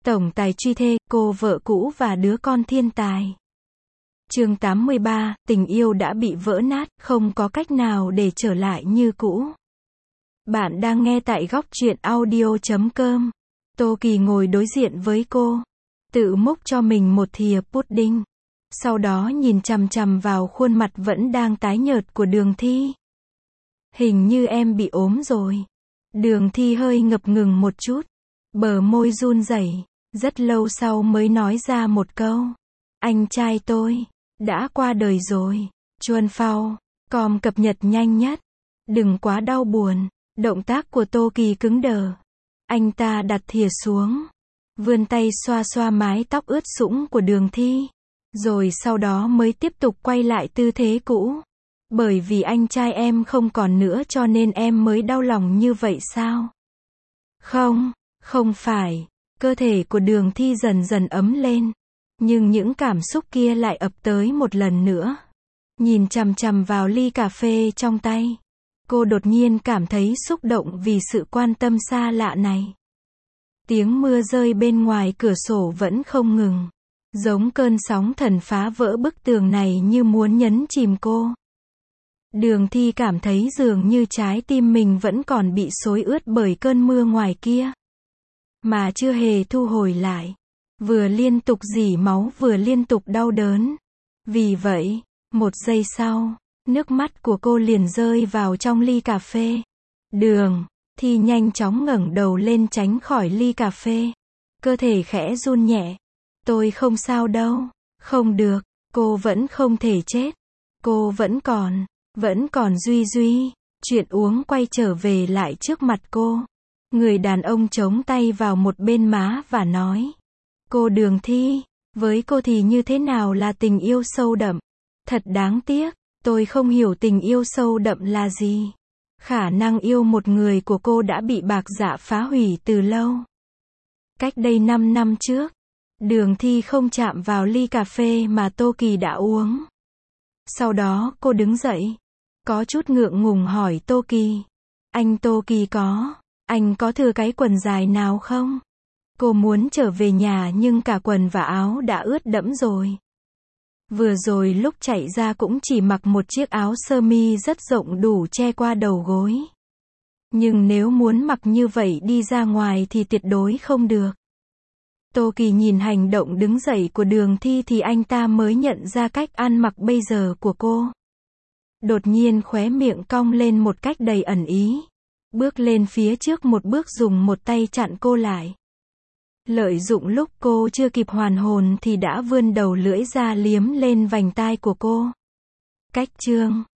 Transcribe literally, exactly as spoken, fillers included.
Tổng tài truy thê, cô vợ cũ và đứa con thiên tài. Chương tám mươi ba, tình yêu đã bị vỡ nát, không có cách nào để trở lại như cũ. Bạn đang nghe tại góc truyện audio chấm com. Tô Kỳ ngồi đối diện với cô, tự múc cho mình một thìa pudding. Sau đó nhìn chằm chằm vào khuôn mặt vẫn đang tái nhợt của Đường Thi. Hình như em bị ốm rồi. Đường Thi hơi ngập ngừng một chút, bờ môi run rẩy, rất lâu sau mới nói ra một câu. Anh trai tôi đã qua đời rồi. Chuan Phao com cập nhật nhanh nhất. Đừng quá đau buồn. Động tác của Tô Kỳ cứng đờ. Anh ta đặt thìa xuống, vươn tay xoa xoa mái tóc ướt sũng của Đường Thi, rồi sau đó mới tiếp tục quay lại tư thế cũ. Bởi vì anh trai em không còn nữa cho nên em mới đau lòng như vậy sao? Không, không phải. Cơ thể của Đường Thi dần dần ấm lên, nhưng những cảm xúc kia lại ập tới một lần nữa. Nhìn chằm chằm vào ly cà phê trong tay, cô đột nhiên cảm thấy xúc động vì sự quan tâm xa lạ này. Tiếng mưa rơi bên ngoài cửa sổ vẫn không ngừng, giống cơn sóng thần phá vỡ bức tường này như muốn nhấn chìm cô. Đường Thi cảm thấy dường như trái tim mình vẫn còn bị xối ướt bởi cơn mưa ngoài kia, mà chưa hề thu hồi lại. Vừa liên tục rỉ máu vừa liên tục đau đớn. Vì vậy, một giây sau, nước mắt của cô liền rơi vào trong ly cà phê. Đường Thi nhanh chóng ngẩng đầu lên tránh khỏi ly cà phê. Cơ thể khẽ run nhẹ. Tôi không sao đâu. Không được, cô vẫn không thể chết. Cô vẫn còn, vẫn còn Duy Duy. Chuyện uống quay trở về lại trước mặt cô. Người đàn ông chống tay vào một bên má và nói. Cô Đường Thi, với cô thì như thế nào là tình yêu sâu đậm? Thật đáng tiếc, tôi không hiểu tình yêu sâu đậm là gì. Khả năng yêu một người của cô đã bị bạc dạ phá hủy từ lâu. Cách đây năm năm trước, Đường Thi không chạm vào ly cà phê mà Tô Kỳ đã uống. Sau đó cô đứng dậy, có chút ngượng ngùng hỏi Tô Kỳ. Anh Tô Kỳ có, anh có thừa cái quần dài nào không? Cô muốn trở về nhà nhưng cả quần và áo đã ướt đẫm rồi. Vừa rồi lúc chạy ra cũng chỉ mặc một chiếc áo sơ mi rất rộng đủ che qua đầu gối. Nhưng nếu muốn mặc như vậy đi ra ngoài thì tuyệt đối không được. Tô Kỳ nhìn hành động đứng dậy của Đường Thi thì anh ta mới nhận ra cách ăn mặc bây giờ của cô. Đột nhiên khóe miệng cong lên một cách đầy ẩn ý. Bước lên phía trước một bước dùng một tay chặn cô lại. Lợi dụng lúc cô chưa kịp hoàn hồn thì đã vươn đầu lưỡi ra liếm lên vành tai của cô. Cách chương